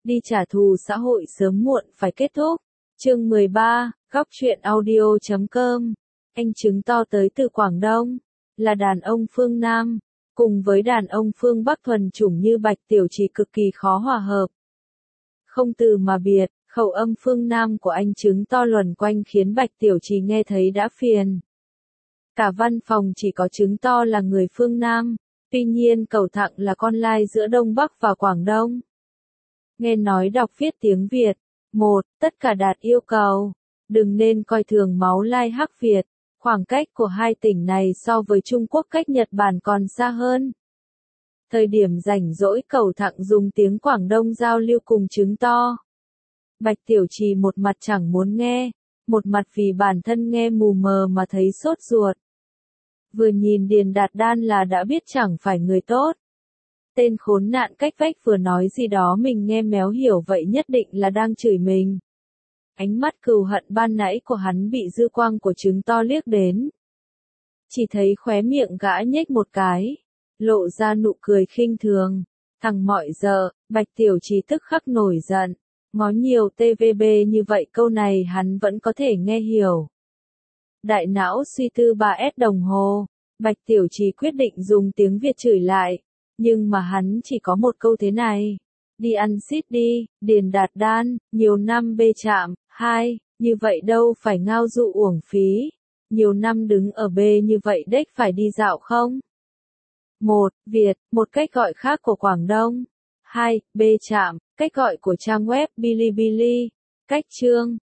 đi trả thù xã hội sớm muộn phải kết thúc. Chương 13, Góc truyện audio.com. Anh chứng to tới từ Quảng Đông, là đàn ông phương Nam, cùng với đàn ông phương Bắc thuần chủng như Bạch Tiểu Trì cực kỳ khó hòa hợp. Không từ mà biệt, khẩu âm phương Nam của anh chứng to luẩn quanh khiến Bạch Tiểu Trì nghe thấy đã phiền. Cả văn phòng chỉ có chứng to là người phương Nam, tuy nhiên Cẩu Thặng là con lai giữa Đông Bắc và Quảng Đông. Nghe nói đọc viết tiếng Việt. 1. Tất cả đạt yêu cầu. Đừng nên coi thường máu lai Hắc Việt. Khoảng cách của hai tỉnh này so với Trung Quốc cách Nhật Bản còn xa hơn. Thời điểm rảnh rỗi Cẩu Thặng dùng tiếng Quảng Đông giao lưu cùng chứng to. Bạch Tiểu Trì một mặt chẳng muốn nghe, một mặt vì bản thân nghe mù mờ mà thấy sốt ruột. Vừa nhìn Điền Đạt Đan là đã biết chẳng phải người tốt. Tên khốn nạn cách vách vừa nói gì đó mình nghe méo hiểu vậy nhất định là đang chửi mình. Ánh mắt cừu hận ban nãy của hắn bị dư quang của chứng to liếc đến. Chỉ thấy khóe miệng gã nhếch một cái, lộ ra nụ cười khinh thường. Thằng mọi giờ, Bạch Tiểu Trì tức khắc nổi giận. Ngó nhiều TVB như vậy câu này hắn vẫn có thể nghe hiểu. Đại não suy tư 3S đồng hồ, Bạch Tiểu Trì quyết định dùng tiếng Việt chửi lại. Nhưng mà hắn chỉ có một câu thế này. Đi ăn xít đi, Điền Đạt Đan, nhiều năm bê chạm. 2. Như vậy đâu phải ngao dụ uổng phí. Nhiều năm đứng ở bê như vậy đếch phải đi dạo không? 1. Việt, một cách gọi khác của Quảng Đông. 2. Bê chạm, cách gọi của trang web Bilibili. Cách chương,